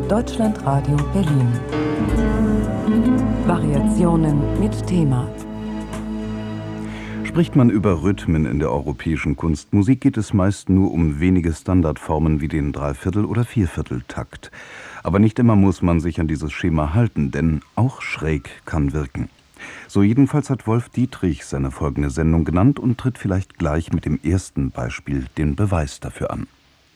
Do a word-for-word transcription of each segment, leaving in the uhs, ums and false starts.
Deutschlandradio Berlin. Variationen mit Thema. Spricht man über Rhythmen in der europäischen Kunstmusik, geht es meist nur um wenige Standardformen wie den Dreiviertel- oder Viervierteltakt. Aber nicht immer muss man sich an dieses Schema halten, denn auch schräg kann wirken. So jedenfalls hat Wolf Dietrich seine folgende Sendung genannt und tritt vielleicht gleich mit dem ersten Beispiel den Beweis dafür an.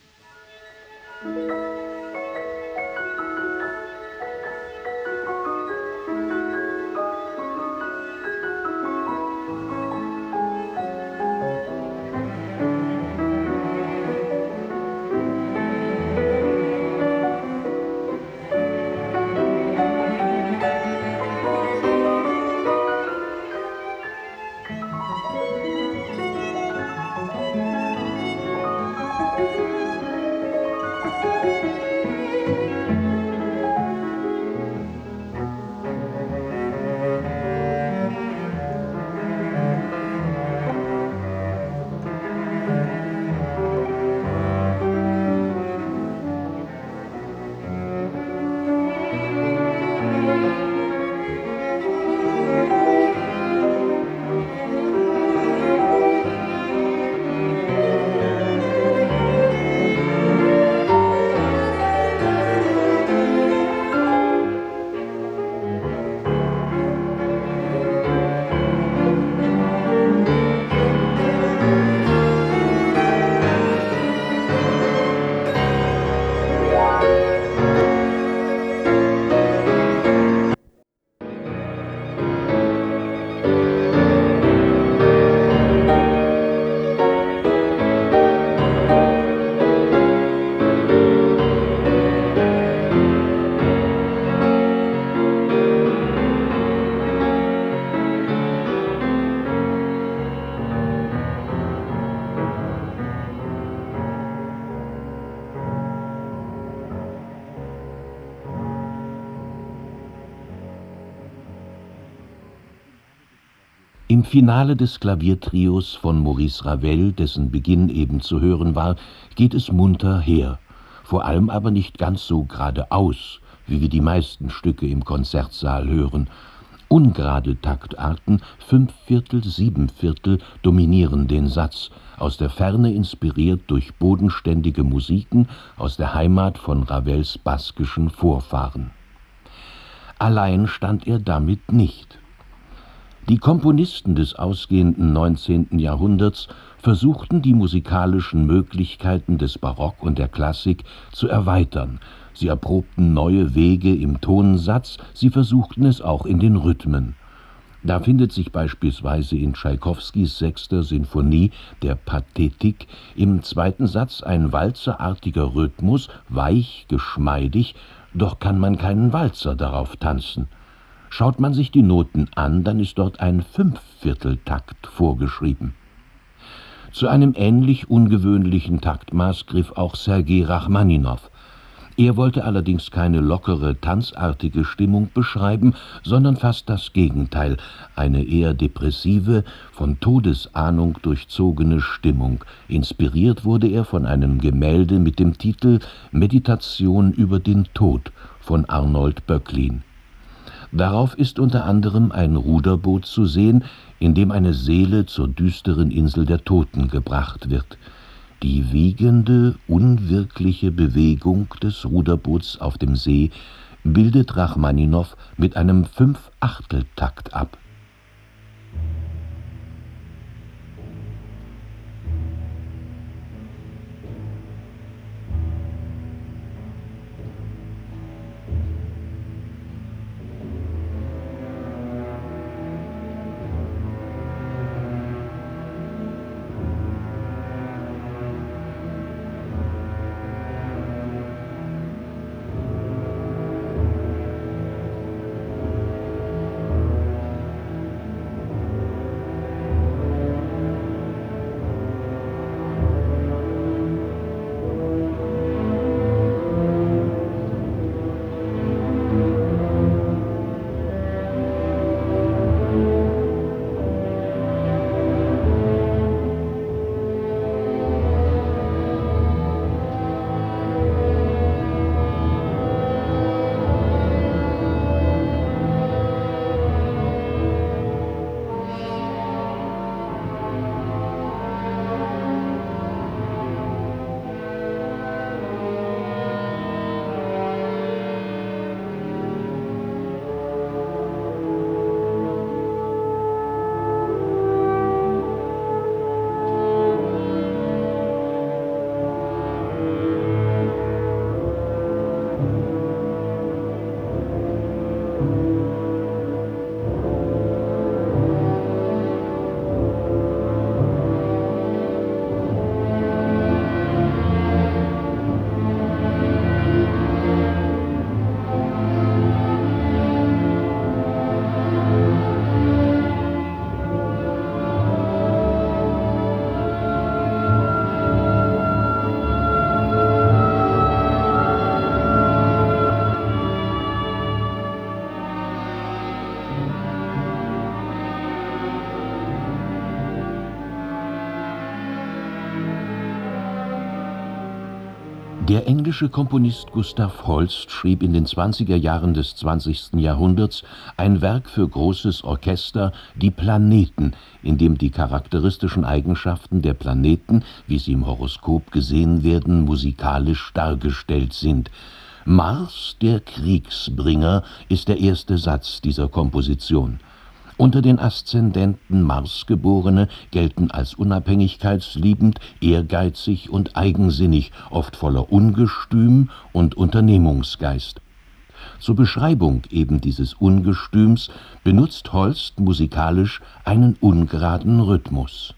Im Finale des Klaviertrios von Maurice Ravel, dessen Beginn eben zu hören war, geht es munter her, vor allem aber nicht ganz so geradeaus, wie wir die meisten Stücke im Konzertsaal hören. Ungerade Taktarten, Fünfviertel, Siebenviertel, dominieren den Satz, aus der Ferne inspiriert durch bodenständige Musiken aus der Heimat von Ravels baskischen Vorfahren. Allein stand er damit nicht. Die Komponisten des ausgehenden neunzehnten Jahrhunderts versuchten, die musikalischen Möglichkeiten des Barock und der Klassik zu erweitern. Sie erprobten neue Wege im Tonsatz, sie versuchten es auch in den Rhythmen. Da findet sich beispielsweise in Tschaikowskis sechster Sinfonie, der Pathetik, im zweiten Satz ein walzerartiger Rhythmus, weich, geschmeidig, doch kann man keinen Walzer darauf tanzen. Schaut man sich die Noten an, dann ist dort ein Fünfvierteltakt vorgeschrieben. Zu einem ähnlich ungewöhnlichen Taktmaß griff auch Sergei Rachmaninow. Er wollte allerdings keine lockere, tanzartige Stimmung beschreiben, sondern fast das Gegenteil, eine eher depressive, von Todesahnung durchzogene Stimmung. Inspiriert wurde er von einem Gemälde mit dem Titel »Meditation über den Tod« von Arnold Böcklin. Darauf ist unter anderem ein Ruderboot zu sehen, in dem eine Seele zur düsteren Insel der Toten gebracht wird. Die wiegende, unwirkliche Bewegung des Ruderboots auf dem See bildet Rachmaninow mit einem Fünfachteltakt ab. Der englische Komponist Gustav Holst schrieb in den zwanziger Jahren des zwanzigsten Jahrhunderts ein Werk für großes Orchester, Die Planeten, in dem die charakteristischen Eigenschaften der Planeten, wie sie im Horoskop gesehen werden, musikalisch dargestellt sind. Mars, der Kriegsbringer, ist der erste Satz dieser Komposition. Unter den Aszendenten Marsgeborene gelten als unabhängigkeitsliebend, ehrgeizig und eigensinnig, oft voller Ungestüm und Unternehmungsgeist. Zur Beschreibung eben dieses Ungestüms benutzt Holst musikalisch einen ungeraden Rhythmus.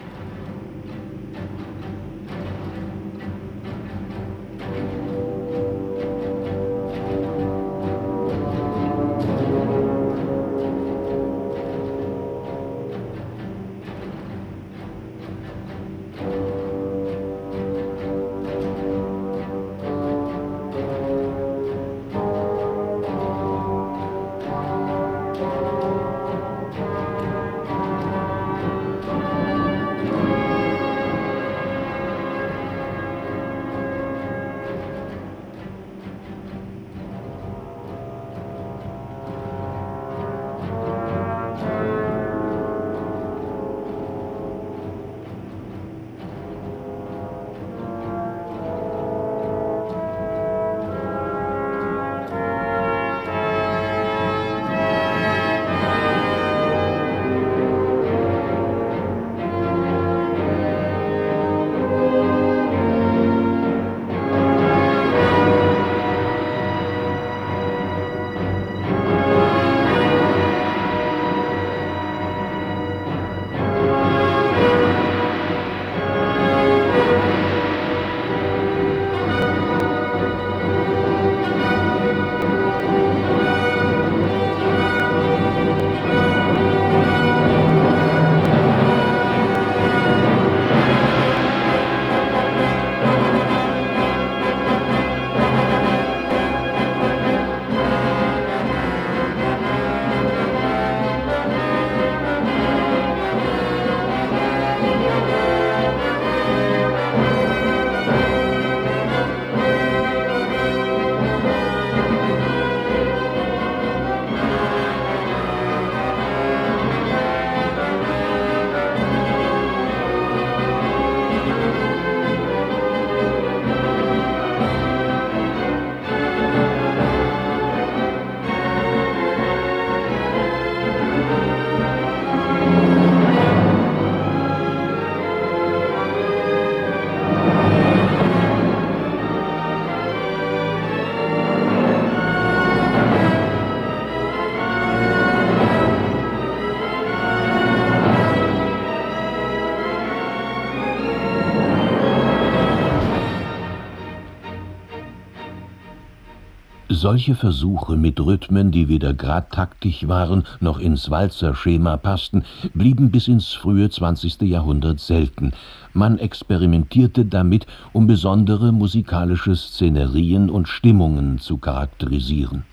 Solche Versuche mit Rhythmen, die weder gradtaktig waren noch ins Walzerschema passten, blieben bis ins frühe zwanzigste Jahrhundert selten. Man experimentierte damit, um besondere musikalische Szenerien und Stimmungen zu charakterisieren.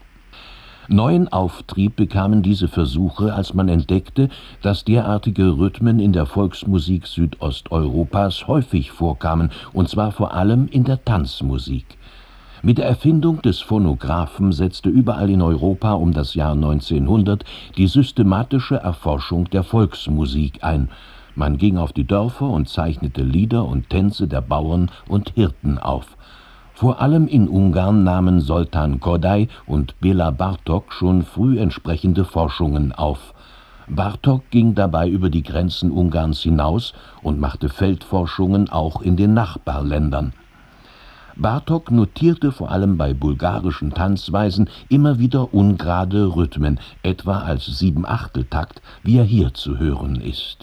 Neuen Auftrieb bekamen diese Versuche, als man entdeckte, dass derartige Rhythmen in der Volksmusik Südosteuropas häufig vorkamen, und zwar vor allem in der Tanzmusik. Mit der Erfindung des Phonographen setzte überall in Europa um das Jahr neunzehnhundert die systematische Erforschung der Volksmusik ein. Man ging auf die Dörfer und zeichnete Lieder und Tänze der Bauern und Hirten auf. Vor allem in Ungarn nahmen Zoltán Kodály und Béla Bartók schon früh entsprechende Forschungen auf. Bartók ging dabei über die Grenzen Ungarns hinaus und machte Feldforschungen auch in den Nachbarländern. Bartók notierte vor allem bei bulgarischen Tanzweisen immer wieder ungerade Rhythmen, etwa als Siebenachteltakt, wie er hier zu hören ist.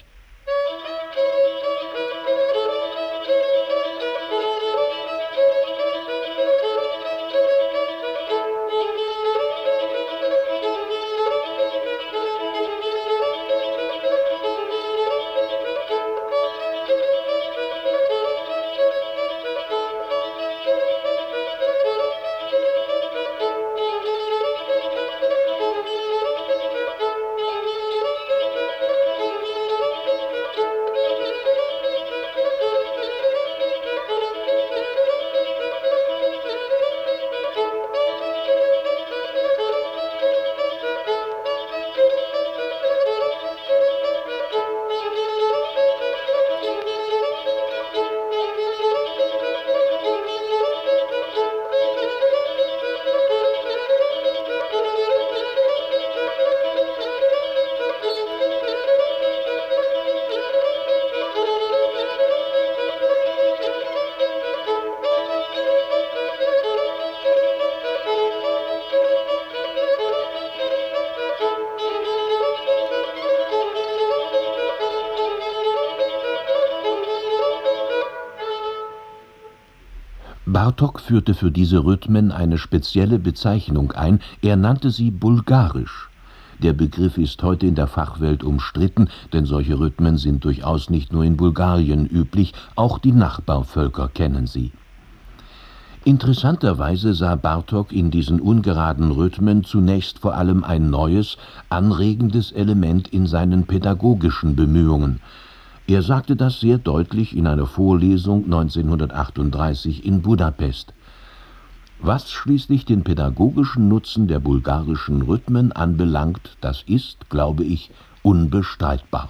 Bartók führte für diese Rhythmen eine spezielle Bezeichnung ein, er nannte sie bulgarisch. Der Begriff ist heute in der Fachwelt umstritten, denn solche Rhythmen sind durchaus nicht nur in Bulgarien üblich, auch die Nachbarvölker kennen sie. Interessanterweise sah Bartók in diesen ungeraden Rhythmen zunächst vor allem ein neues, anregendes Element in seinen pädagogischen Bemühungen. Er sagte das sehr deutlich in einer Vorlesung neunzehnhundertachtunddreißig in Budapest. Was schließlich den pädagogischen Nutzen der bulgarischen Rhythmen anbelangt, das ist, glaube ich, unbestreitbar.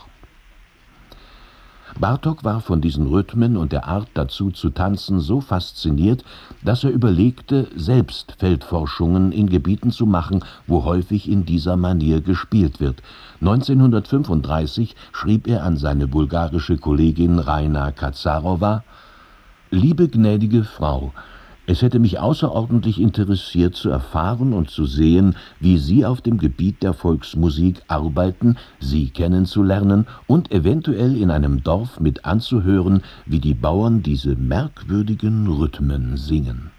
Bartók war von diesen Rhythmen und der Art dazu zu tanzen so fasziniert, dass er überlegte, selbst Feldforschungen in Gebieten zu machen, wo häufig in dieser Manier gespielt wird. neunzehnhundertfünfunddreißig schrieb er an seine bulgarische Kollegin Rajna Kacarowa: »Liebe gnädige Frau, es hätte mich außerordentlich interessiert zu erfahren und zu sehen, wie Sie auf dem Gebiet der Volksmusik arbeiten, Sie kennenzulernen und eventuell in einem Dorf mit anzuhören, wie die Bauern diese merkwürdigen Rhythmen singen.«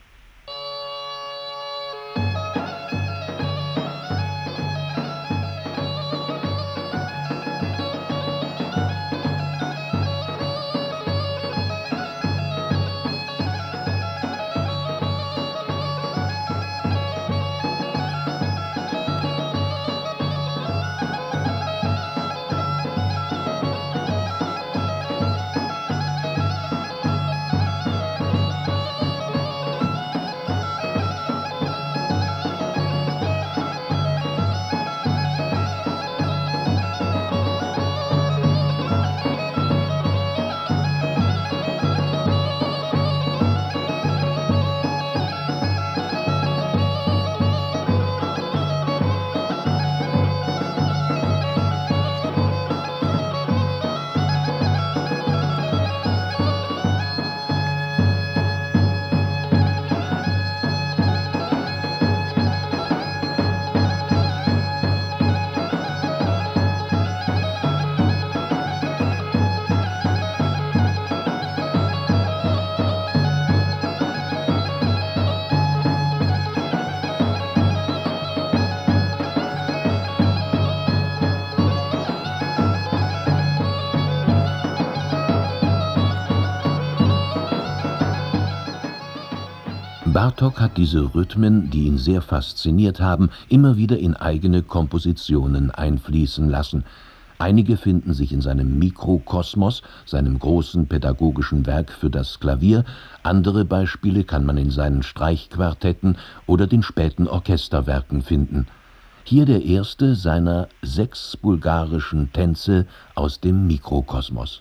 Bartók hat diese Rhythmen, die ihn sehr fasziniert haben, immer wieder in eigene Kompositionen einfließen lassen. Einige finden sich in seinem Mikrokosmos, seinem großen pädagogischen Werk für das Klavier, andere Beispiele kann man in seinen Streichquartetten oder den späten Orchesterwerken finden. Hier der erste seiner sechs bulgarischen Tänze aus dem Mikrokosmos.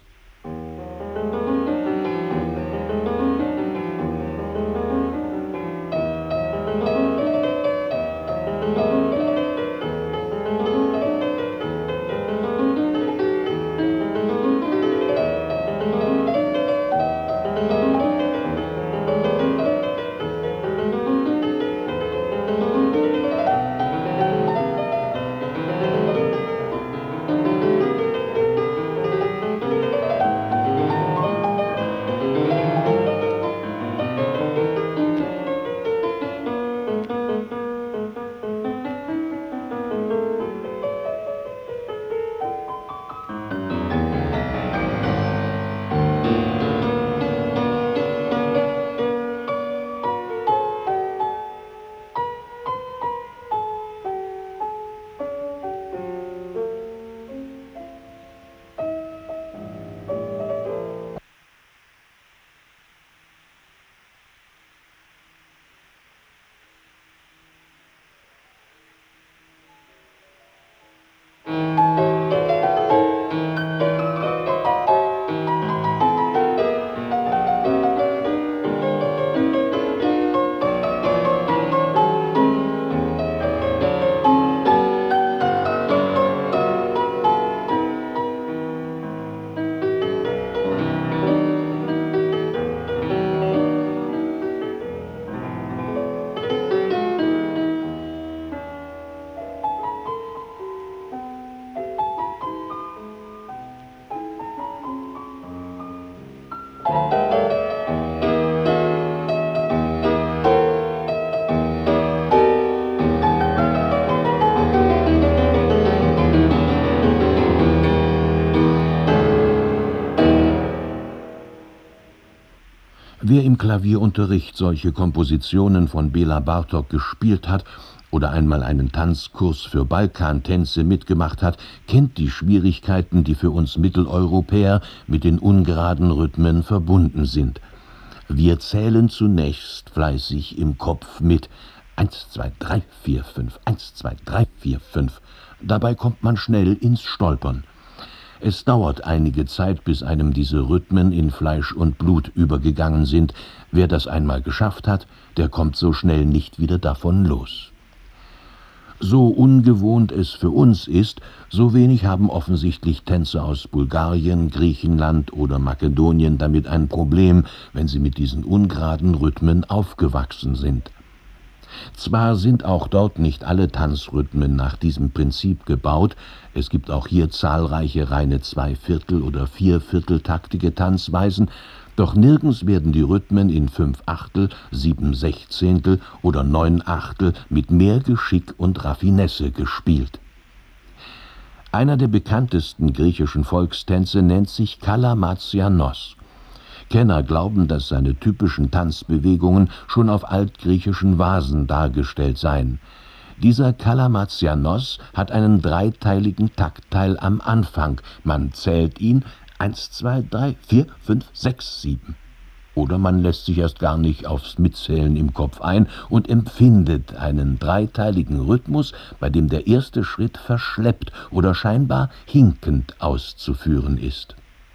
Wer im Klavierunterricht solche Kompositionen von Bela Bartok gespielt hat oder einmal einen Tanzkurs für Balkantänze mitgemacht hat, kennt die Schwierigkeiten, die für uns Mitteleuropäer mit den ungeraden Rhythmen verbunden sind. Wir zählen zunächst fleißig im Kopf mit eins, zwei, drei, vier, fünf, eins, zwei, drei, vier, fünf. Dabei kommt man schnell ins Stolpern. Es dauert einige Zeit, bis einem diese Rhythmen in Fleisch und Blut übergegangen sind. Wer das einmal geschafft hat, der kommt so schnell nicht wieder davon los. So ungewohnt es für uns ist, so wenig haben offensichtlich Tänzer aus Bulgarien, Griechenland oder Makedonien damit ein Problem, wenn sie mit diesen ungeraden Rhythmen aufgewachsen sind. Zwar sind auch dort nicht alle Tanzrhythmen nach diesem Prinzip gebaut, es gibt auch hier zahlreiche reine Zweiviertel- oder Viervierteltaktige Tanzweisen, doch nirgends werden die Rhythmen in fünf Achtel, sieben Sechzehntel oder neun Achtel mit mehr Geschick und Raffinesse gespielt. Einer der bekanntesten griechischen Volkstänze nennt sich Kalamatsianos. Kenner glauben, dass seine typischen Tanzbewegungen schon auf altgriechischen Vasen dargestellt seien. Dieser Kalamatsianos hat einen dreiteiligen Taktteil am Anfang. Man zählt ihn eins, zwei, drei, vier, fünf, sechs, sieben. Oder man lässt sich erst gar nicht aufs Mitzählen im Kopf ein und empfindet einen dreiteiligen Rhythmus, bei dem der erste Schritt verschleppt oder scheinbar hinkend auszuführen ist.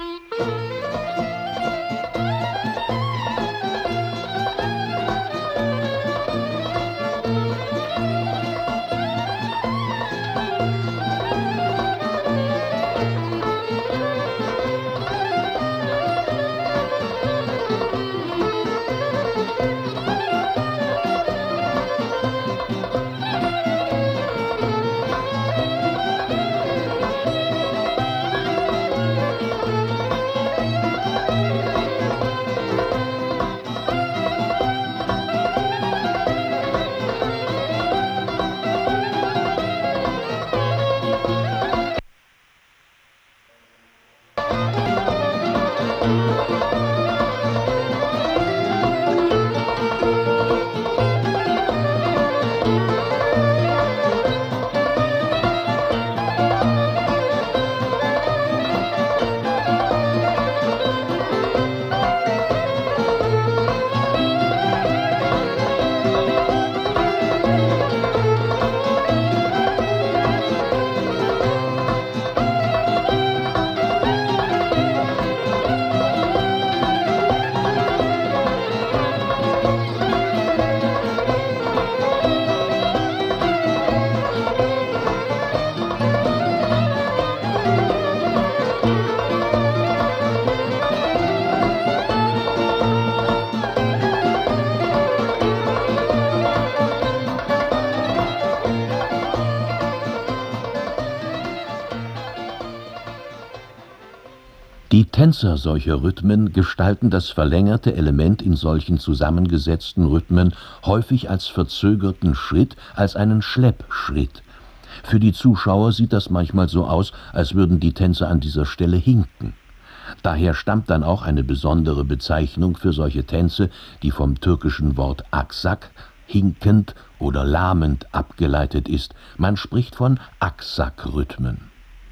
Die Tänzer solcher Rhythmen gestalten das verlängerte Element in solchen zusammengesetzten Rhythmen häufig als verzögerten Schritt, als einen Schleppschritt. Für die Zuschauer sieht das manchmal so aus, als würden die Tänzer an dieser Stelle hinken. Daher stammt dann auch eine besondere Bezeichnung für solche Tänze, die vom türkischen Wort aksak, hinkend oder lahmend abgeleitet ist. Man spricht von Aksak-Rhythmen.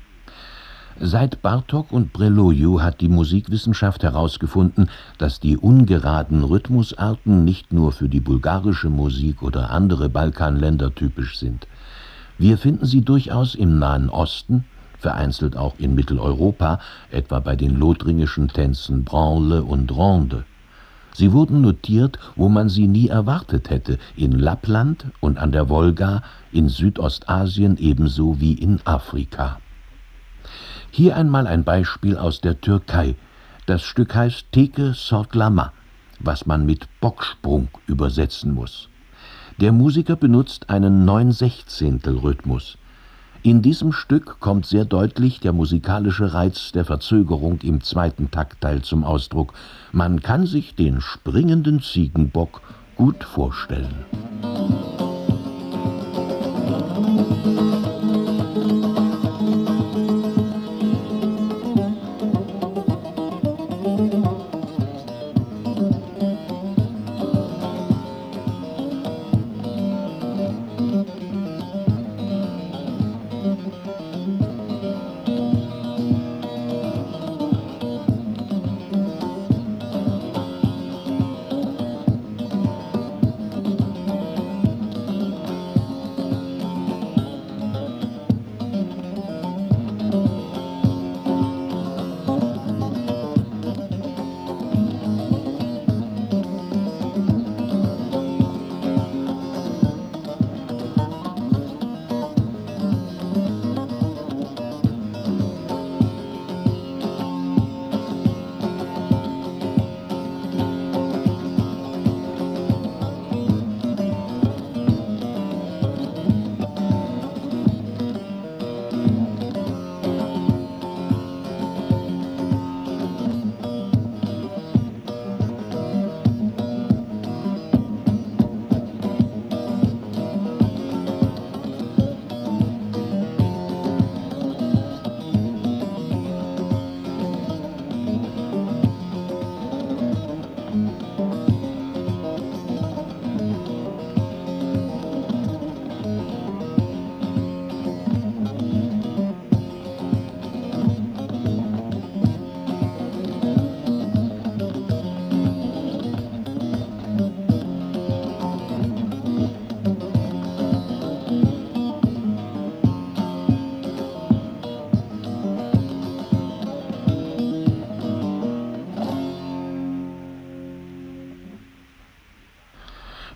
Seit Bartok und Breloiu hat die Musikwissenschaft herausgefunden, dass die ungeraden Rhythmusarten nicht nur für die bulgarische Musik oder andere Balkanländer typisch sind. Wir finden sie durchaus im Nahen Osten, vereinzelt auch in Mitteleuropa, etwa bei den lothringischen Tänzen Branle und Ronde. Sie wurden notiert, wo man sie nie erwartet hätte, in Lappland und an der Wolga, in Südostasien ebenso wie in Afrika. Hier einmal ein Beispiel aus der Türkei. Das Stück heißt Teke Sortlama, was man mit Bocksprung übersetzen muss. Der Musiker benutzt einen Neun-Sechzehntel-Rhythmus. In diesem Stück kommt sehr deutlich der musikalische Reiz der Verzögerung im zweiten Taktteil zum Ausdruck. Man kann sich den springenden Ziegenbock gut vorstellen.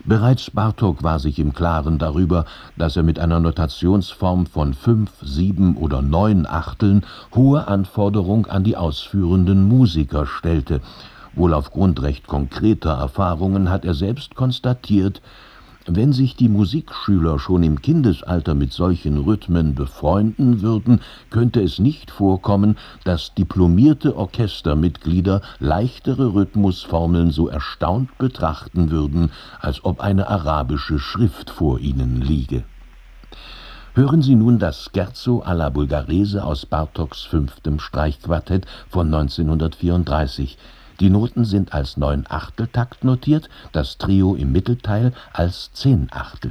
Bereits Bartók war sich im Klaren darüber, dass er mit einer Notationsform von fünf, sieben oder neun Achteln hohe Anforderung an die ausführenden Musiker stellte. Wohl aufgrund recht konkreter Erfahrungen hat er selbst konstatiert, wenn sich die Musikschüler schon im Kindesalter mit solchen Rhythmen befreunden würden, könnte es nicht vorkommen, dass diplomierte Orchestermitglieder leichtere Rhythmusformeln so erstaunt betrachten würden, als ob eine arabische Schrift vor ihnen liege. Hören Sie nun das Scherzo alla Bulgarese aus Bartóks fünftem Streichquartett von neunzehnhundertvierunddreißig. Die Noten sind als Neunachteltakt notiert, das Trio im Mittelteil als Zehnachtel.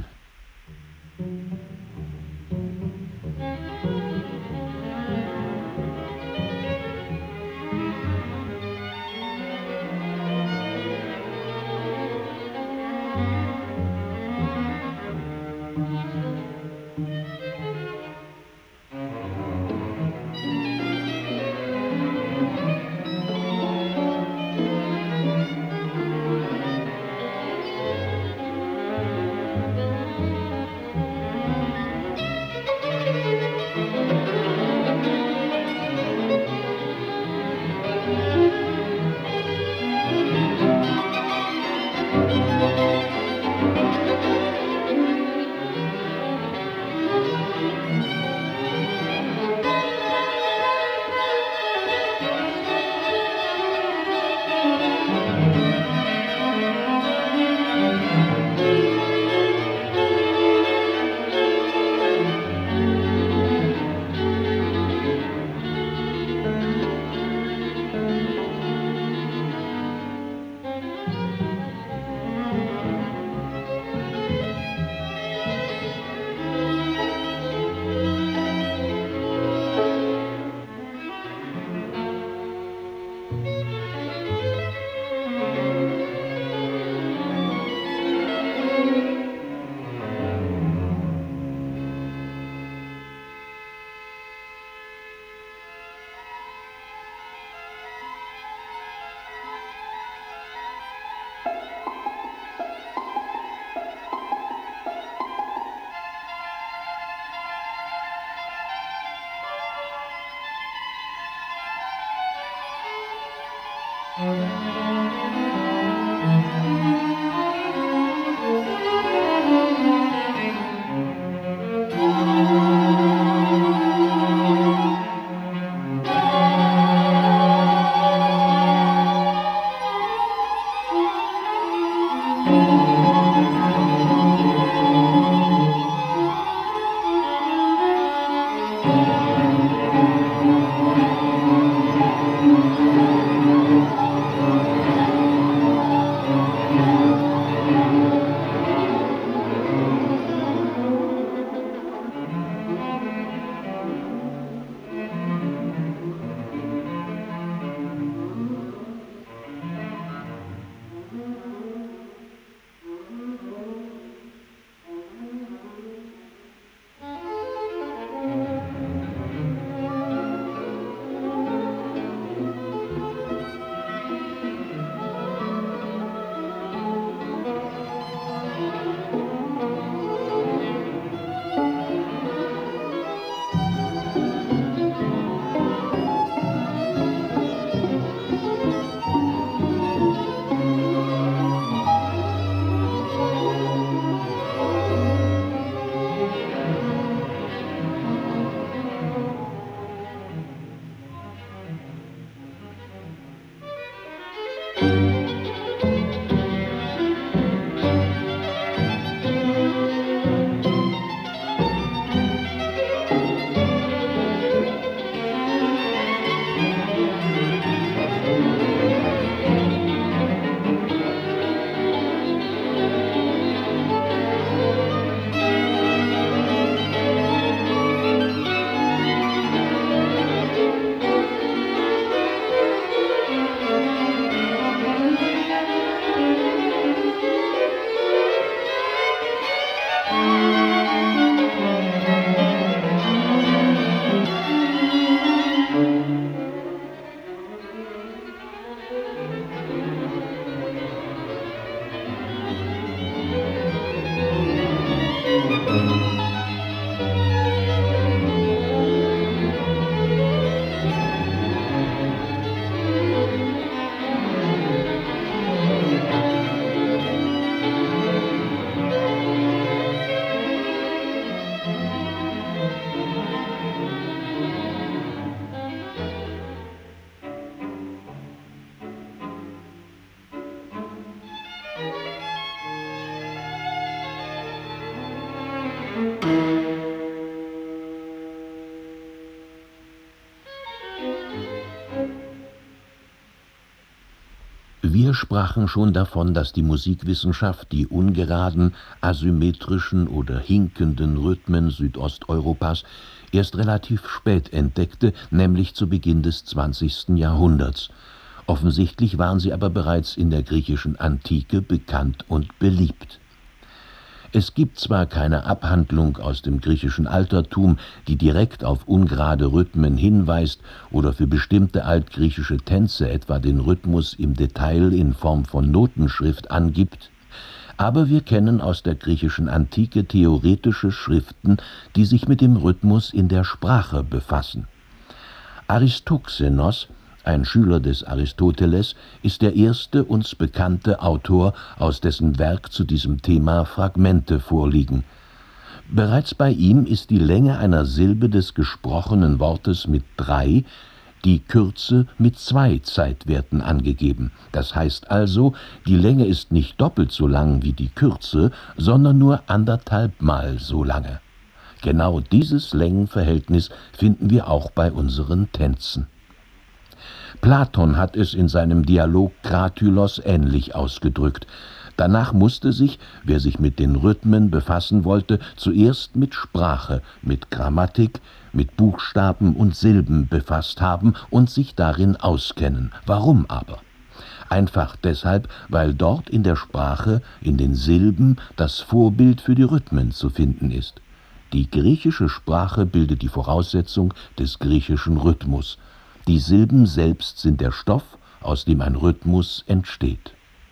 Wir sprachen schon davon, dass die Musikwissenschaft die ungeraden, asymmetrischen oder hinkenden Rhythmen Südosteuropas erst relativ spät entdeckte, nämlich zu Beginn des zwanzigsten Jahrhunderts. Offensichtlich waren sie aber bereits in der griechischen Antike bekannt und beliebt. Es gibt zwar keine Abhandlung aus dem griechischen Altertum, die direkt auf ungerade Rhythmen hinweist oder für bestimmte altgriechische Tänze etwa den Rhythmus im Detail in Form von Notenschrift angibt, aber wir kennen aus der griechischen Antike theoretische Schriften, die sich mit dem Rhythmus in der Sprache befassen. Aristoxenos, ein Schüler des Aristoteles, ist der erste uns bekannte Autor, aus dessen Werk zu diesem Thema Fragmente vorliegen. Bereits bei ihm ist die Länge einer Silbe des gesprochenen Wortes mit drei, die Kürze mit zwei Zeitwerten angegeben. Das heißt also, die Länge ist nicht doppelt so lang wie die Kürze, sondern nur anderthalbmal so lange. Genau dieses Längenverhältnis finden wir auch bei unseren Tänzen. Platon hat es in seinem Dialog Kratylos ähnlich ausgedrückt. Danach musste sich, wer sich mit den Rhythmen befassen wollte, zuerst mit Sprache, mit Grammatik, mit Buchstaben und Silben befasst haben und sich darin auskennen. Warum aber? Einfach deshalb, weil dort in der Sprache, in den Silben, das Vorbild für die Rhythmen zu finden ist. Die griechische Sprache bildet die Voraussetzung des griechischen Rhythmus. Die Silben selbst sind der Stoff, aus dem ein Rhythmus entsteht.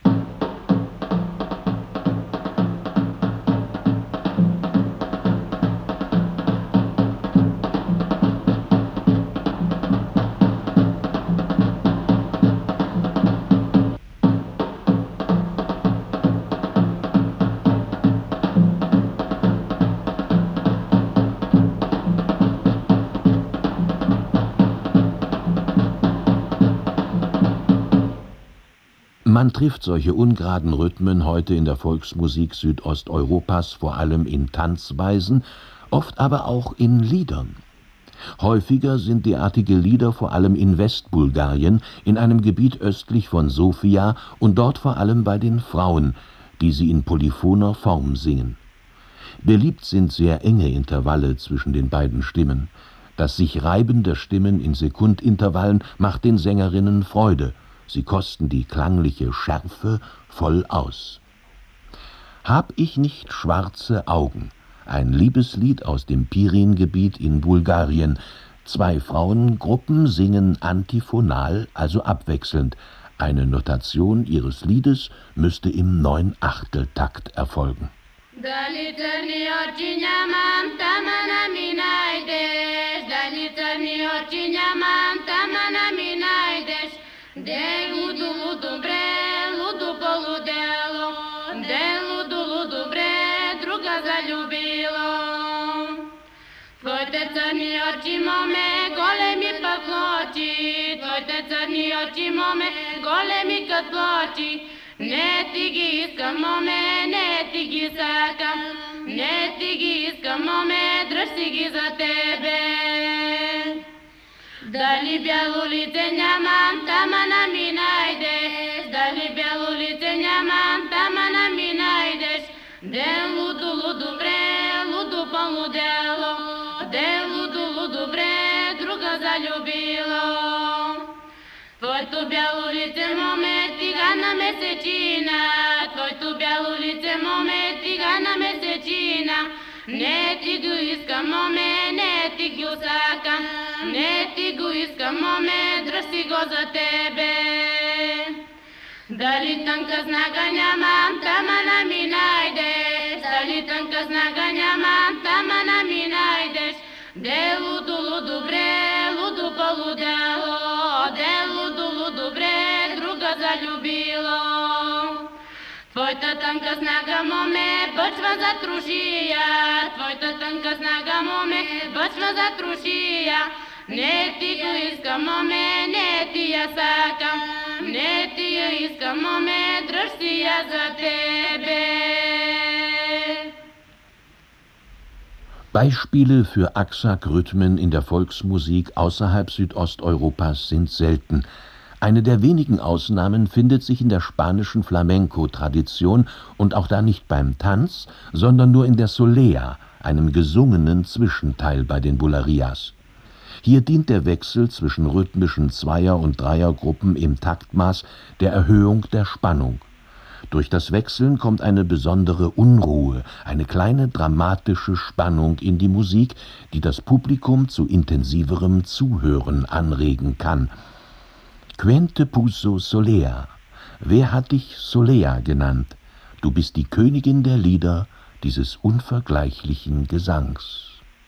Man trifft solche ungeraden Rhythmen heute in der Volksmusik Südosteuropas vor allem in Tanzweisen, oft aber auch in Liedern. Häufiger sind derartige Lieder vor allem in Westbulgarien, in einem Gebiet östlich von Sofia und dort vor allem bei den Frauen, die sie in polyphoner Form singen. Beliebt sind sehr enge Intervalle zwischen den beiden Stimmen. Das sich Reiben der Stimmen in Sekundintervallen macht den Sängerinnen Freude. Sie kosten die klangliche Schärfe voll aus. Hab ich nicht schwarze Augen? Ein Liebeslied aus dem Pirin-Gebiet in Bulgarien. Zwei Frauengruppen singen antiphonal, also abwechselnd. Eine Notation ihres Liedes müsste im Neunachteltakt erfolgen. De ludu ludu bre, ludu poludelo, de ludu ludu bre, druga zaljubilo. Tvojte crni oči mome, golemi pa ploči, tvojte crni oči mome, golemi kad ploči. Ne ti gi iskam mome, ne ti gi sakam, ne ti gi iskam mome, drž si gi za tebe. Дали бяло лице нямам, тамана ми найдеш. Дали бяло лице нямам, тамана ми найдеш. Ден луду луду бре, луду полудело. Ден луду луду бре, друга залюбило. Твоето бяло лице, моме, тигана месечина. Твоето бяло лице, моме, тигана месечина. Не ти го искам, моме, не ти го сакам. Не ти го искам, моме, дръж си го за тебе. Дали тънка знага нямам, тамана ми найдеш. Дали тънка знага нямам, тамана ми найдеш. Де луду луду бре, луду полудяло. Де луду луду бре, друга залюбило. Твоята тънка снага, моме, бъчва за трушия. Твоята тънка снага, моме, бъчва за трушия. Не ти го искам, моме, не ти я сакам. Не ти я искам, моме, дръж си я за тебе. Beispiele für Aksak-Rhythmen in der Volksmusik außerhalb Südosteuropas sind selten. Eine der wenigen Ausnahmen findet sich in der spanischen Flamenco-Tradition und auch da nicht beim Tanz, sondern nur in der Solea, einem gesungenen Zwischenteil bei den Bulerías. Hier dient der Wechsel zwischen rhythmischen Zweier- und Dreiergruppen im Taktmaß der Erhöhung der Spannung. Durch das Wechseln kommt eine besondere Unruhe, eine kleine dramatische Spannung in die Musik, die das Publikum zu intensiverem Zuhören anregen kann. Quien te puso Solea? Wer hat dich Solea genannt? Du bist die Königin der Lieder, dieses unvergleichlichen Gesangs.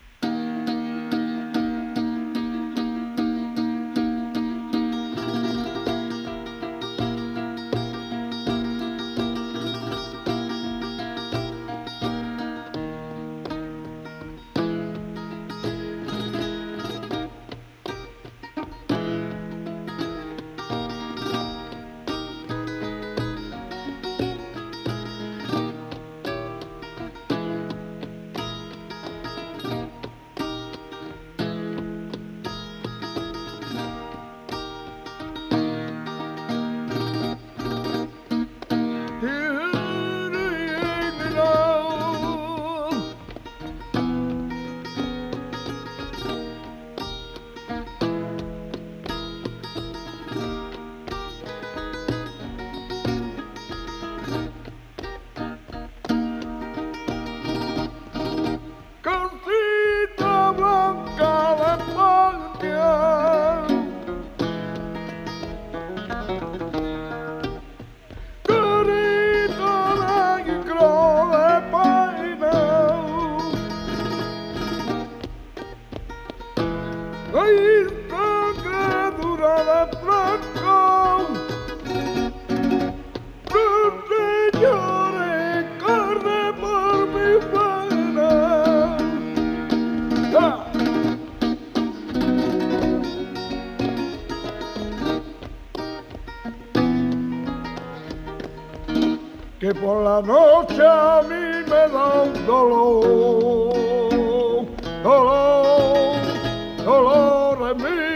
Que por la noche a mí me da un dolor, dolor, dolor en mí.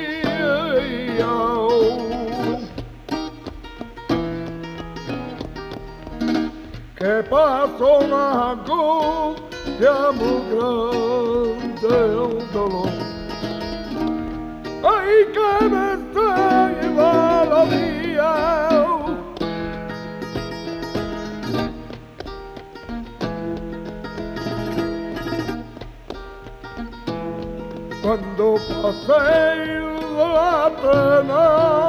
Que paso una angustia muy grande, un dolor. Ay, que me está llevando la vida. Cuando pasé la pena,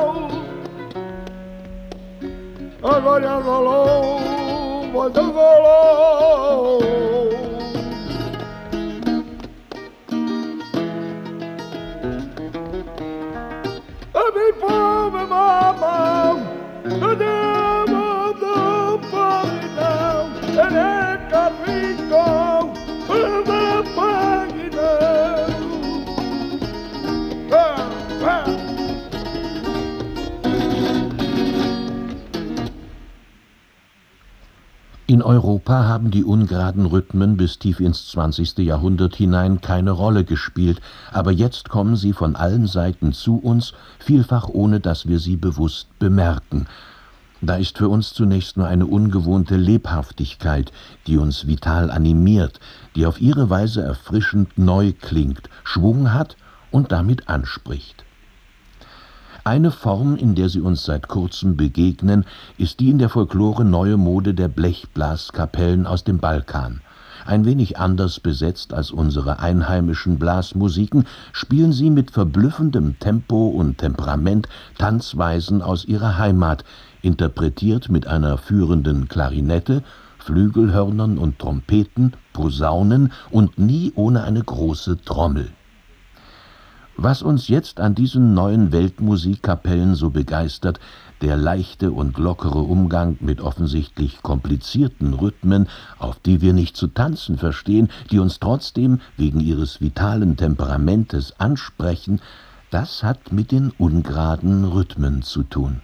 ay vaya dolor, vaya dolor. A mi pobre mamá, me llama de página, en el carrito, de página. In Europa haben die ungeraden Rhythmen bis tief ins zwanzigste Jahrhundert hinein keine Rolle gespielt, aber jetzt kommen sie von allen Seiten zu uns, vielfach ohne dass wir sie bewusst bemerken. Da ist für uns zunächst nur eine ungewohnte Lebhaftigkeit, die uns vital animiert, die auf ihre Weise erfrischend neu klingt, Schwung hat und damit anspricht. Eine Form, in der sie uns seit kurzem begegnen, ist die in der Folklore neue Mode der Blechblaskapellen aus dem Balkan. Ein wenig anders besetzt als unsere einheimischen Blasmusiken, spielen sie mit verblüffendem Tempo und Temperament Tanzweisen aus ihrer Heimat, interpretiert mit einer führenden Klarinette, Flügelhörnern und Trompeten, Posaunen und nie ohne eine große Trommel. Was uns jetzt an diesen neuen Weltmusikkapellen so begeistert, der leichte und lockere Umgang mit offensichtlich komplizierten Rhythmen, auf die wir nicht zu tanzen verstehen, die uns trotzdem wegen ihres vitalen Temperamentes ansprechen, das hat mit den ungeraden Rhythmen zu tun.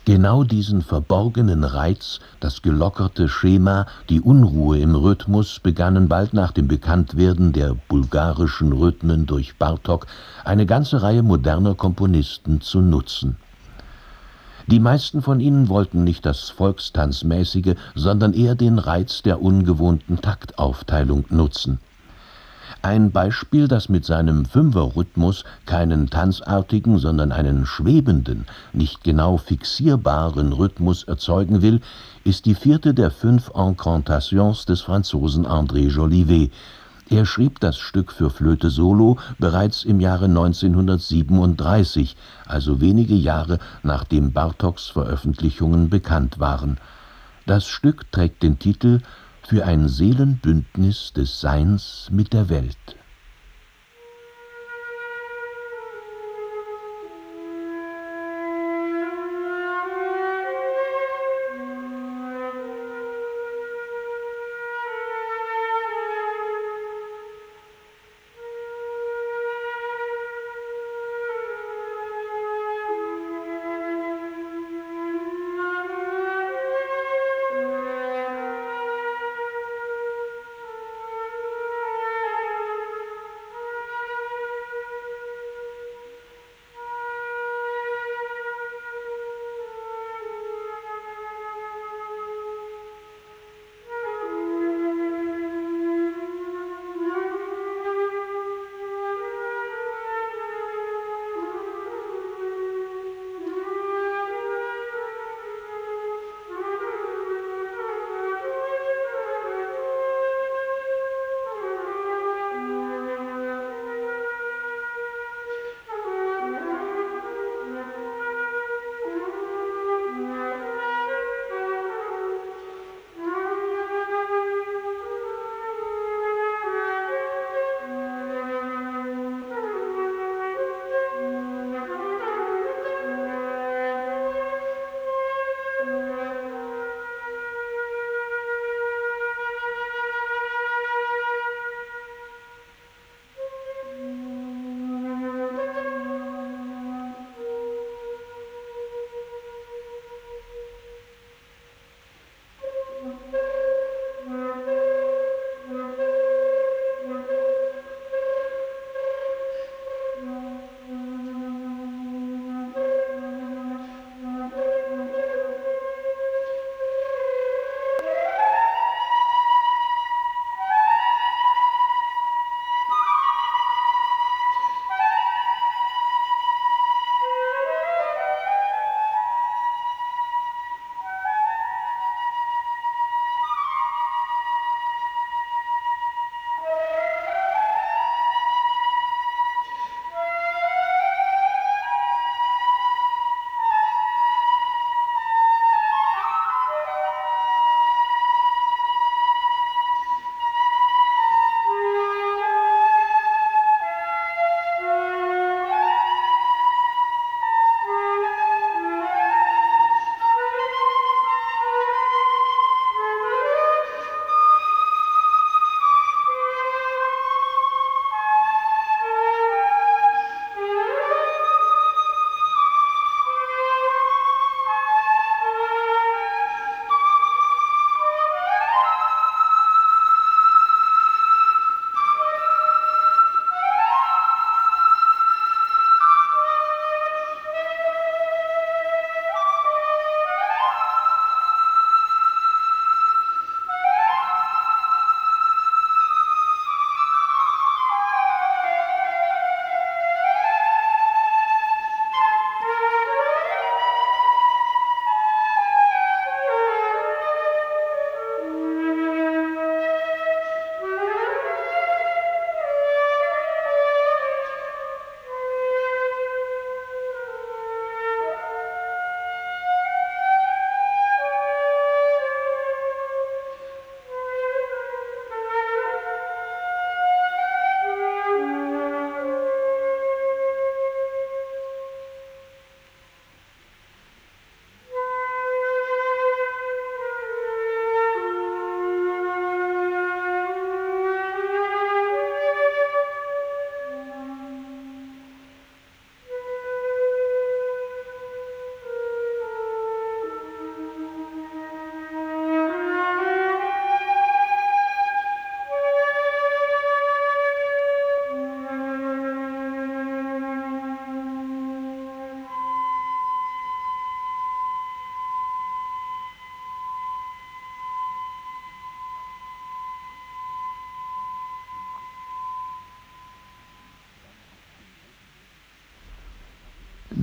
Genau diesen verborgenen Reiz, das gelockerte Schema, die Unruhe im Rhythmus begannen bald nach dem Bekanntwerden der bulgarischen Rhythmen durch Bartok eine ganze Reihe moderner Komponisten zu nutzen. Die meisten von ihnen wollten nicht das Volkstanzmäßige, sondern eher den Reiz der ungewohnten Taktaufteilung nutzen. Ein Beispiel, das mit seinem Fünferrhythmus keinen tanzartigen, sondern einen schwebenden, nicht genau fixierbaren Rhythmus erzeugen will, ist die vierte der fünf Incantations des Franzosen André Jolivet. Er schrieb das Stück für Flöte solo bereits im Jahre neunzehnhundertsiebenunddreißig, also wenige Jahre nachdem Bartoks Veröffentlichungen bekannt waren. Das Stück trägt den Titel »Für ein Seelenbündnis des Seins mit der Welt«.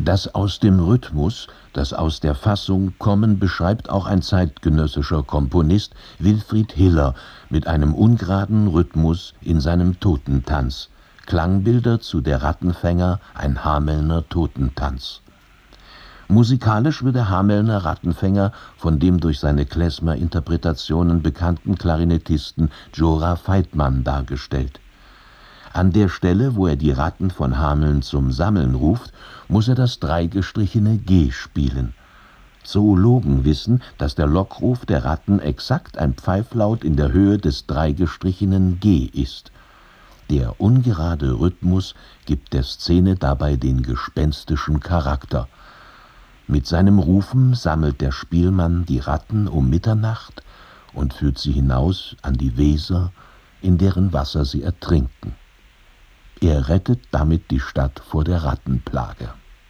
Das aus dem Rhythmus, das aus der Fassung kommen, beschreibt auch ein zeitgenössischer Komponist, Wilfried Hiller, mit einem ungeraden Rhythmus in seinem Totentanz. Klangbilder zu Der Rattenfänger, ein Hamelner Totentanz. Musikalisch wird der Hamelner Rattenfänger von dem durch seine Klezmer-Interpretationen bekannten Klarinettisten Djora Feitmann dargestellt. An der Stelle, wo er die Ratten von Hameln zum Sammeln ruft, muss er das dreigestrichene G spielen. Zoologen wissen, dass der Lockruf der Ratten exakt ein Pfeiflaut in der Höhe des dreigestrichenen G ist. Der ungerade Rhythmus gibt der Szene dabei den gespenstischen Charakter. Mit seinem Rufen sammelt der Spielmann die Ratten um Mitternacht und führt sie hinaus an die Weser, in deren Wasser sie ertrinken. Er rettet damit die Stadt vor der Rattenplage.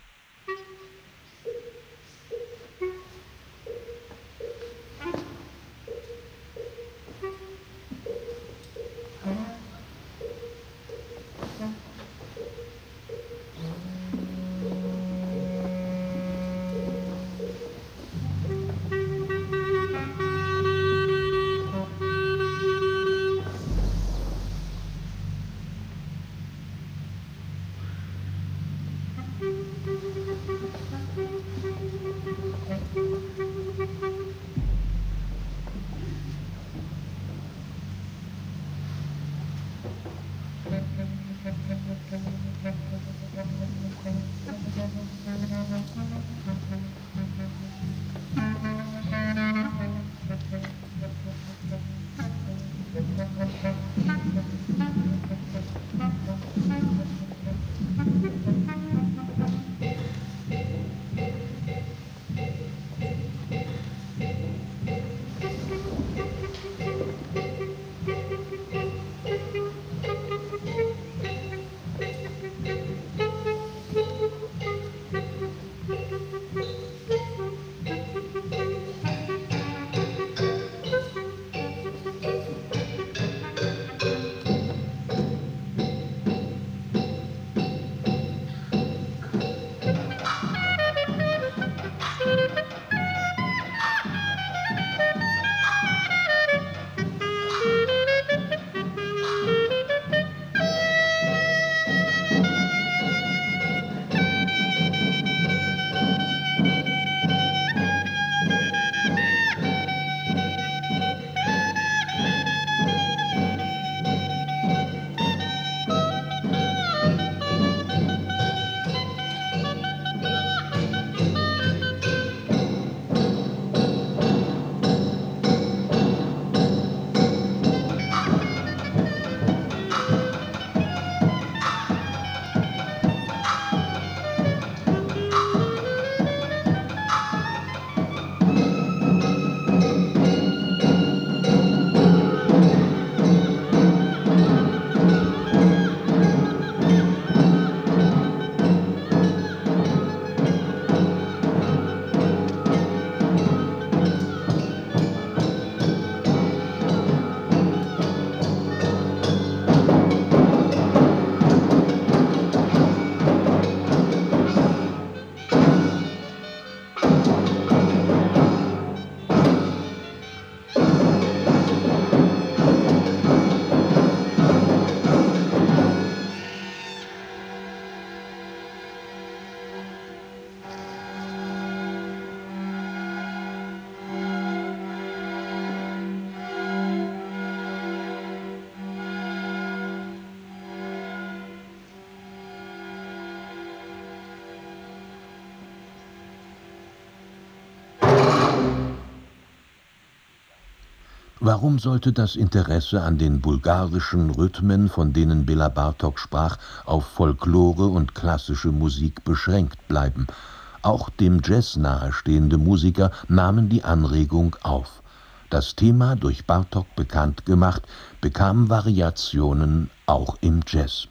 Warum sollte das Interesse an den bulgarischen Rhythmen, von denen Béla Bartók sprach, auf Folklore und klassische Musik beschränkt bleiben? Auch dem Jazz nahestehende Musiker nahmen die Anregung auf. Das Thema, durch Bartók bekannt gemacht, bekam Variationen auch im Jazz.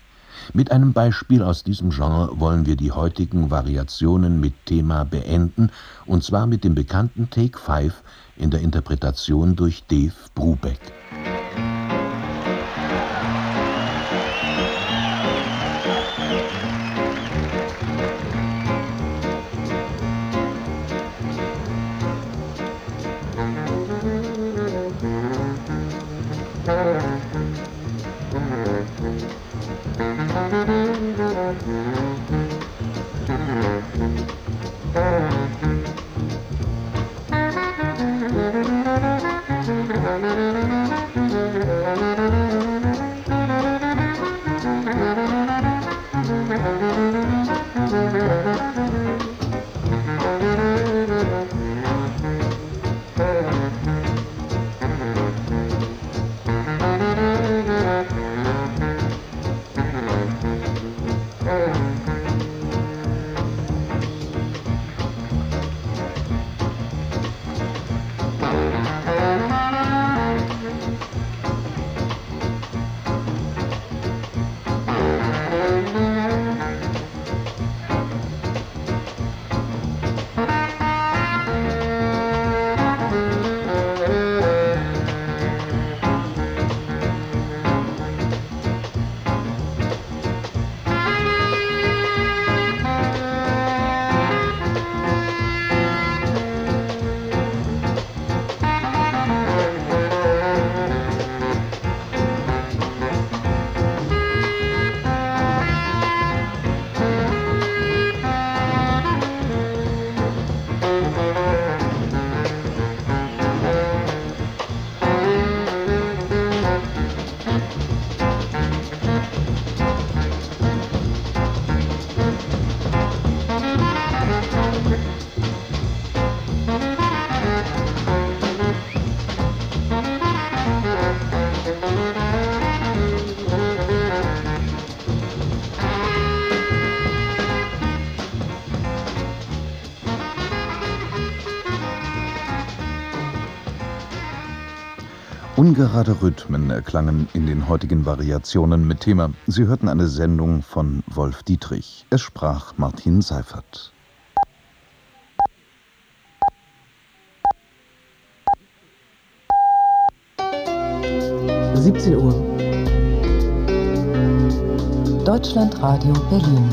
Mit einem Beispiel aus diesem Genre wollen wir die heutigen Variationen mit Thema beenden, und zwar mit dem bekannten Take Five in der Interpretation durch Dave Brubeck. Ungerade Rhythmen erklangen in den heutigen Variationen mit Thema. Sie hörten eine Sendung von Wolf Dietrich. Es sprach Martin Seifert. siebzehn Uhr. Deutschlandradio Berlin.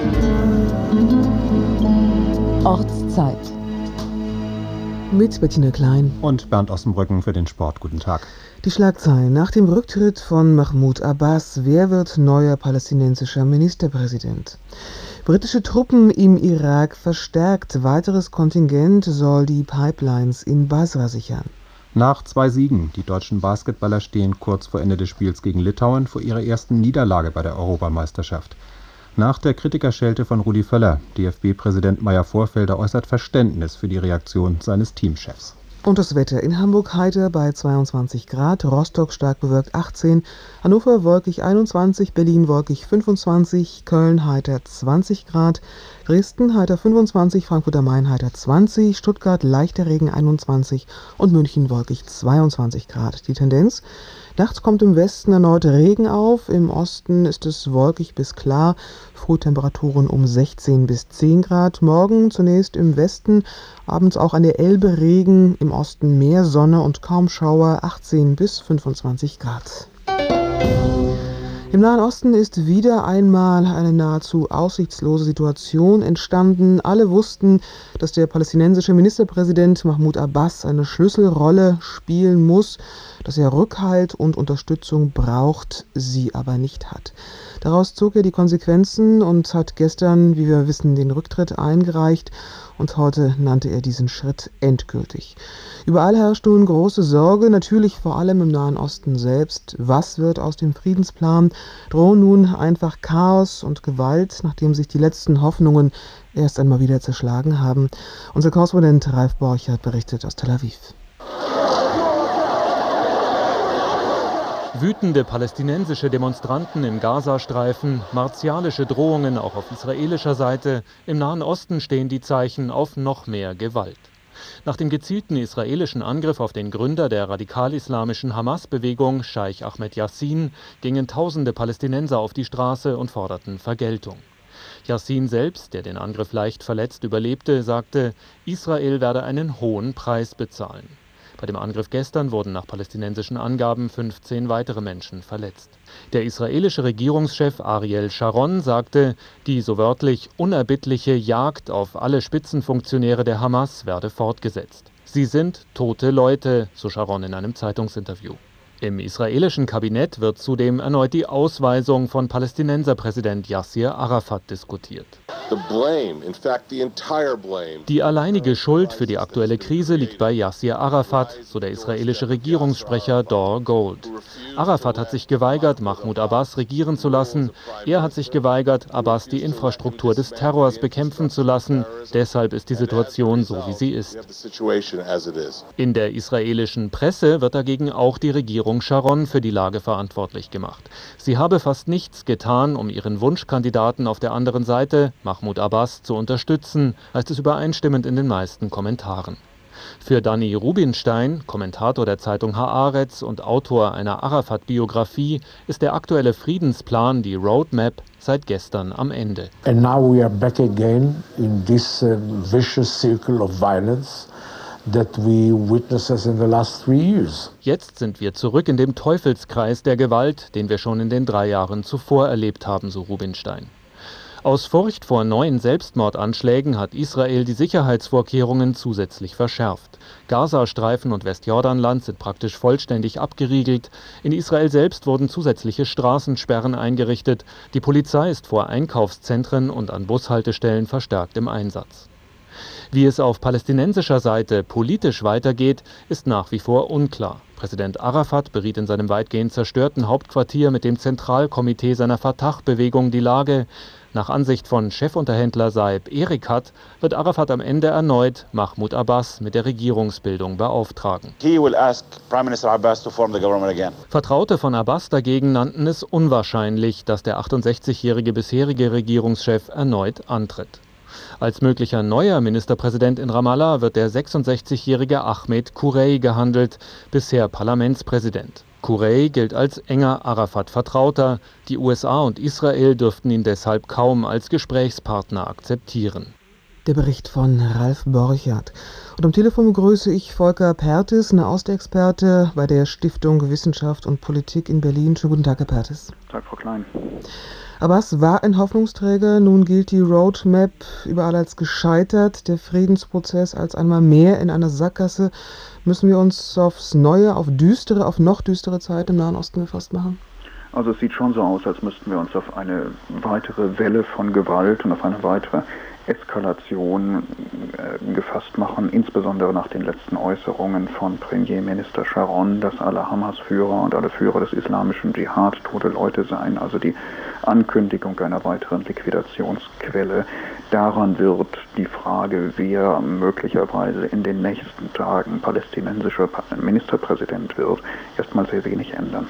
Ortszeit. Mit Bettina Klein und Bernd Ossenbrücken für den Sport. Guten Tag. Die Schlagzeilen nach dem Rücktritt von Mahmoud Abbas. Wer wird neuer palästinensischer Ministerpräsident? Britische Truppen im Irak verstärkt. Weiteres Kontingent soll die Pipelines in Basra sichern. Nach zwei Siegen. Die deutschen Basketballer stehen kurz vor Ende des Spiels gegen Litauen vor ihrer ersten Niederlage bei der Europameisterschaft. Nach der Kritikerschelte von Rudi Völler, D F B-Präsident Meyer-Vorfelder äußert Verständnis für die Reaktion seines Teamchefs. Und das Wetter in Hamburg heiter bei zweiundzwanzig Grad, Rostock stark bewölkt achtzehn, Hannover wolkig einundzwanzig, Berlin wolkig fünfundzwanzig, Köln heiter zwanzig Grad, Dresden heiter fünfundzwanzig, Frankfurt am Main heiter zwanzig, Stuttgart leichter Regen einundzwanzig und München wolkig zweiundzwanzig Grad. Die Tendenz: nachts kommt im Westen erneut Regen auf, im Osten ist es wolkig bis klar, Frühtemperaturen um sechzehn bis zehn Grad. Morgen zunächst im Westen, abends auch an der Elbe Regen, im Osten mehr Sonne und kaum Schauer, achtzehn bis fünfundzwanzig Grad. Im Nahen Osten ist wieder einmal eine nahezu aussichtslose Situation entstanden. Alle wussten, dass der palästinensische Ministerpräsident Mahmoud Abbas eine Schlüsselrolle spielen muss, dass er Rückhalt und Unterstützung braucht, sie aber nicht hat. Daraus zog er die Konsequenzen und hat gestern, wie wir wissen, den Rücktritt eingereicht. Und heute nannte er diesen Schritt endgültig. Überall herrscht nun große Sorge, natürlich vor allem im Nahen Osten selbst. Was wird aus dem Friedensplan? Drohen nun einfach Chaos und Gewalt, nachdem sich die letzten Hoffnungen erst einmal wieder zerschlagen haben? Unser Korrespondent Ralf Borchert berichtet aus Tel Aviv. Wütende palästinensische Demonstranten im Gazastreifen, martialische Drohungen auch auf israelischer Seite. Im Nahen Osten stehen die Zeichen auf noch mehr Gewalt. Nach dem gezielten israelischen Angriff auf den Gründer der radikal-islamischen Hamas-Bewegung, Scheich Ahmed Yassin, gingen tausende Palästinenser auf die Straße und forderten Vergeltung. Yassin selbst, der den Angriff leicht verletzt überlebte, sagte, Israel werde einen hohen Preis bezahlen. Bei dem Angriff gestern wurden nach palästinensischen Angaben fünfzehn weitere Menschen verletzt. Der israelische Regierungschef Ariel Sharon sagte, die so wörtlich unerbittliche Jagd auf alle Spitzenfunktionäre der Hamas werde fortgesetzt. Sie sind tote Leute, so Sharon in einem Zeitungsinterview. Im israelischen Kabinett wird zudem erneut die Ausweisung von Palästinenserpräsident Yasser Arafat diskutiert. Die alleinige Schuld für die aktuelle Krise liegt bei Yasser Arafat, so der israelische Regierungssprecher Dor Gold. Arafat hat sich geweigert, Mahmoud Abbas regieren zu lassen. Er hat sich geweigert, Abbas die Infrastruktur des Terrors bekämpfen zu lassen. Deshalb ist die Situation so, wie sie ist. In der israelischen Presse wird dagegen auch die Regierung Sharon für die Lage verantwortlich gemacht. Sie habe fast nichts getan, um ihren Wunschkandidaten auf der anderen Seite, Mahmoud Abbas, zu unterstützen, heißt es übereinstimmend in den meisten Kommentaren. Für Danny Rubinstein, Kommentator der Zeitung Haaretz und Autor einer Arafat-Biografie, ist der aktuelle Friedensplan, die Roadmap, seit gestern am Ende. And now we are back again in this uh, vicious circle of violence that we witnessed in the last three years. Jetzt sind wir zurück in dem Teufelskreis der Gewalt, den wir schon in den drei Jahren zuvor erlebt haben, so Rubinstein. Aus Furcht vor neuen Selbstmordanschlägen hat Israel die Sicherheitsvorkehrungen zusätzlich verschärft. Gazastreifen und Westjordanland sind praktisch vollständig abgeriegelt. In Israel selbst wurden zusätzliche Straßensperren eingerichtet. Die Polizei ist vor Einkaufszentren und an Bushaltestellen verstärkt im Einsatz. Wie es auf palästinensischer Seite politisch weitergeht, ist nach wie vor unklar. Präsident Arafat beriet in seinem weitgehend zerstörten Hauptquartier mit dem Zentralkomitee seiner Fatah-Bewegung die Lage. Nach Ansicht von Chefunterhändler Saeb Erekat wird Arafat am Ende erneut Mahmoud Abbas mit der Regierungsbildung beauftragen. He will ask Prime Minister Abbas to form the government again. Vertraute von Abbas dagegen nannten es unwahrscheinlich, dass der achtundsechzigjährige bisherige Regierungschef erneut antritt. Als möglicher neuer Ministerpräsident in Ramallah wird der sechsundsechzigjährige Ahmed Kurey gehandelt, bisher Parlamentspräsident. Kurey gilt als enger Arafat-Vertrauter. Die U S A und Israel dürften ihn deshalb kaum als Gesprächspartner akzeptieren. Der Bericht von Ralf Borchardt. Und am Telefon begrüße ich Volker Perthes, Nahostexperte bei der Stiftung Wissenschaft und Politik in Berlin. Schönen guten Tag, Herr Perthes. Tag, Frau Klein. Abbas war ein Hoffnungsträger, nun gilt die Roadmap überall als gescheitert, der Friedensprozess als einmal mehr in einer Sackgasse. Müssen wir uns aufs Neue, auf düstere, auf noch düstere Zeit im Nahen Osten gefasst machen? Also es sieht schon so aus, als müssten wir uns auf eine weitere Welle von Gewalt und auf eine weitere Eskalation äh, gefasst machen, insbesondere nach den letzten Äußerungen von Premierminister Sharon, dass alle Hamas-Führer und alle Führer des islamischen Dschihad tote Leute seien, also die Ankündigung einer weiteren Liquidationsquelle. Daran wird die Frage, wer möglicherweise in den nächsten Tagen palästinensischer Ministerpräsident wird, erstmal sehr wenig ändern.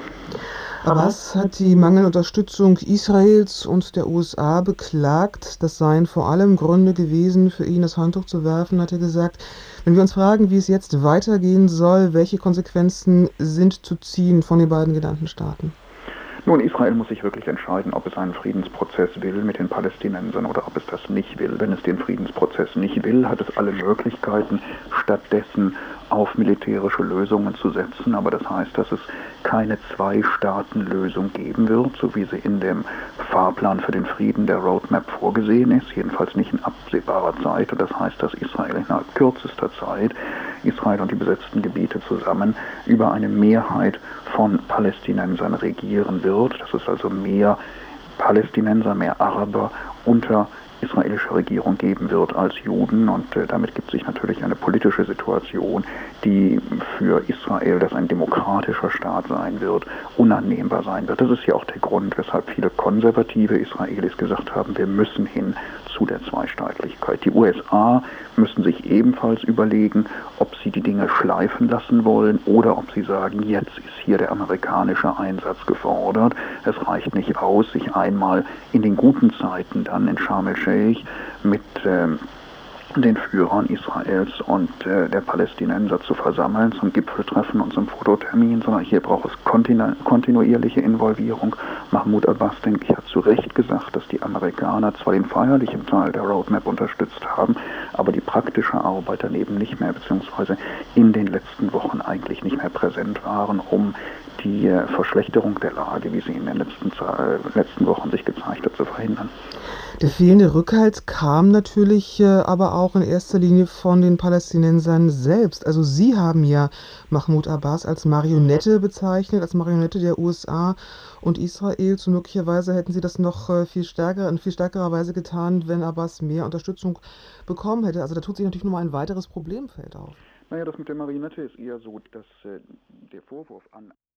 Abbas hat die mangelnde Unterstützung Israels und der U S A beklagt. Das seien vor allem Gründe gewesen, für ihn das Handtuch zu werfen, hat er gesagt. Wenn wir uns fragen, wie es jetzt weitergehen soll, welche Konsequenzen sind zu ziehen von den beiden genannten Staaten? Nun, Israel muss sich wirklich entscheiden, ob es einen Friedensprozess will mit den Palästinensern oder ob es das nicht will. Wenn es den Friedensprozess nicht will, hat es alle Möglichkeiten, stattdessen auf militärische Lösungen zu setzen. Aber das heißt, dass es keine Zwei-Staaten-Lösung geben wird, so wie sie in dem Fahrplan für den Frieden der Roadmap vorgesehen ist, jedenfalls nicht in absehbarer Zeit. Und das heißt, dass Israel innerhalb kürzester Zeit, Israel und die besetzten Gebiete zusammen, über eine Mehrheit von Palästinensern regieren wird. Dass es also mehr Palästinenser, mehr Araber unter israelische Regierung geben wird als Juden, und äh, damit gibt sich natürlich eine politische Situation, die für Israel, das ein demokratischer Staat sein wird, unannehmbar sein wird. Das ist ja auch der Grund, weshalb viele konservative Israelis gesagt haben, wir müssen hin zu der Zweistaatlichkeit. Die U S A müssen sich ebenfalls überlegen, ob sie die Dinge schleifen lassen wollen oder ob sie sagen, jetzt ist hier der amerikanische Einsatz gefordert. Es reicht nicht aus, sich einmal in den guten Zeiten dann in Sharm el-Sheikh mit ähm, den Führern Israels und äh, der Palästinenser zu versammeln zum Gipfeltreffen und zum Fototermin, sondern hier braucht es kontinu kontinuierliche Involvierung. Mahmoud Abbas, denke ich, hat zu Recht gesagt, dass die Amerikaner zwar den feierlichen Teil der Roadmap unterstützt haben, aber die praktische Arbeit daneben nicht mehr, beziehungsweise in den letzten Wochen eigentlich nicht mehr präsent waren, um die äh, Verschlechterung der Lage, wie sie in den letzten, äh, letzten Wochen sich gezeigt hat, zu verhindern. Der fehlende Rückhalt kam natürlich äh, aber auch in erster Linie von den Palästinensern selbst. Also sie haben ja Mahmoud Abbas als Marionette bezeichnet, als Marionette der U S A und Israels. Und möglicherweise hätten sie das noch äh, viel stärker, in viel stärkerer Weise getan, wenn Abbas mehr Unterstützung bekommen hätte. Also da tut sich natürlich nochmal ein weiteres Problemfeld auf. Naja, das mit der Marionette ist eher so, dass äh, der Vorwurf an